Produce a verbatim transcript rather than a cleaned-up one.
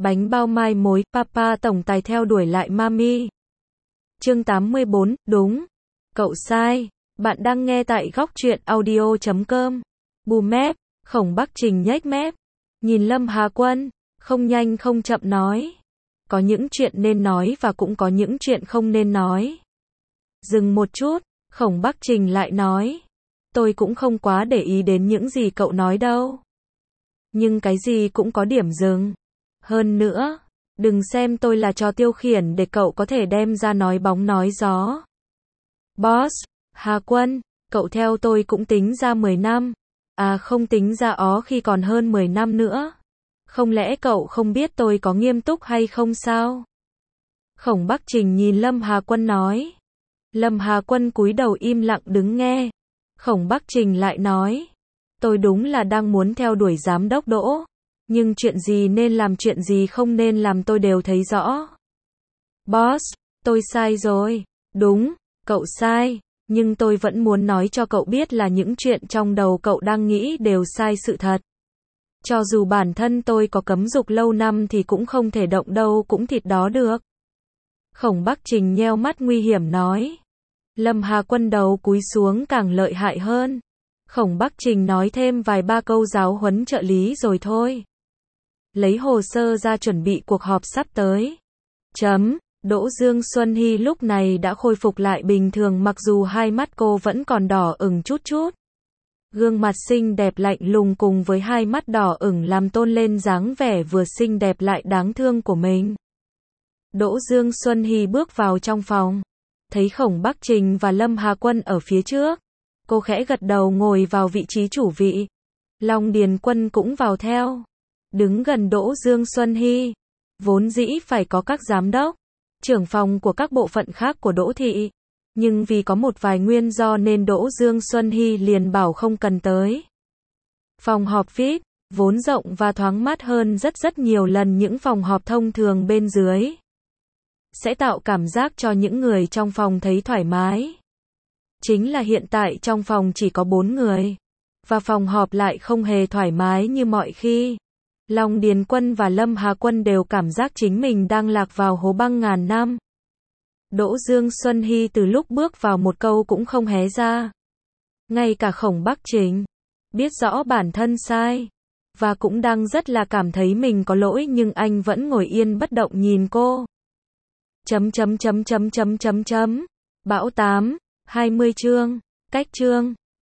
Bánh bao mai mối, Papa tổng tài theo đuổi lại Mami. Chương tám mươi bốn, đúng. Cậu sai. Bạn đang nghe tại góc truyện audio chấm com. Bù mép, Khổng Bắc Trình nhếch mép. Nhìn Lâm Hà Quân, không nhanh không chậm nói. Có những chuyện nên nói và cũng có những chuyện không nên nói. Dừng một chút, Khổng Bắc Trình lại nói. Tôi cũng không quá để ý đến những gì cậu nói đâu. Nhưng cái gì cũng có điểm dừng. Hơn nữa, đừng xem tôi là trò tiêu khiển để cậu có thể đem ra nói bóng nói gió. Boss, Hà Quân, cậu theo tôi cũng tính ra mười năm. À không tính ra ó khi còn hơn mười năm nữa. Không lẽ cậu không biết tôi có nghiêm túc hay không sao? Khổng Bắc Trình nhìn Lâm Hà Quân nói. Lâm Hà Quân cúi đầu im lặng đứng nghe. Khổng Bắc Trình lại nói. Tôi đúng là đang muốn theo đuổi giám đốc Đỗ. Nhưng chuyện gì nên làm chuyện gì không nên làm tôi đều thấy rõ. Boss, tôi sai rồi. Đúng, cậu sai. Nhưng tôi vẫn muốn nói cho cậu biết là những chuyện trong đầu cậu đang nghĩ đều sai sự thật. Cho dù bản thân tôi có cấm dục lâu năm thì cũng không thể động đâu cũng thịt đó được. Khổng Bắc Trình nheo mắt nguy hiểm nói. Lâm Hà Quân đầu cúi xuống càng lợi hại hơn. Khổng Bắc Trình nói thêm vài ba câu giáo huấn trợ lý rồi thôi. Lấy hồ sơ ra chuẩn bị cuộc họp sắp tới. Chấm. Đỗ Dương Xuân Hy lúc này đã khôi phục lại bình thường mặc dù hai mắt cô vẫn còn đỏ ửng chút chút. Gương mặt xinh đẹp lạnh lùng cùng với hai mắt đỏ ửng làm tôn lên dáng vẻ vừa xinh đẹp lại đáng thương của mình. Đỗ Dương Xuân Hy bước vào trong phòng. Thấy Khổng Bắc Trình và Lâm Hà Quân ở phía trước. Cô khẽ gật đầu ngồi vào vị trí chủ vị. Long Điền Quân cũng vào theo. Đứng gần Đỗ Dương Xuân Hy. Vốn dĩ phải có các giám đốc, trưởng phòng của các bộ phận khác của Đỗ Thị. Nhưng vì có một vài nguyên do nên Đỗ Dương Xuân Hy liền bảo không cần tới. Phòng họp vi ai pi, vốn rộng và thoáng mát hơn rất rất nhiều lần những phòng họp thông thường bên dưới. Sẽ tạo cảm giác cho những người trong phòng thấy thoải mái. Chính là hiện tại trong phòng chỉ có bốn người. Và phòng họp lại không hề thoải mái như mọi khi. Long Điền Quân và Lâm Hà Quân đều cảm giác chính mình đang lạc vào hố băng ngàn năm. Đỗ Dương Xuân Hy từ lúc bước vào một câu cũng không hé ra. Ngay cả Khổng Bắc Trình biết rõ bản thân sai và cũng đang rất là cảm thấy mình có lỗi nhưng anh vẫn ngồi yên bất động nhìn cô. Chấm chấm chấm chấm chấm chấm chấm. Bão tám, hai mươi chương, cách chương.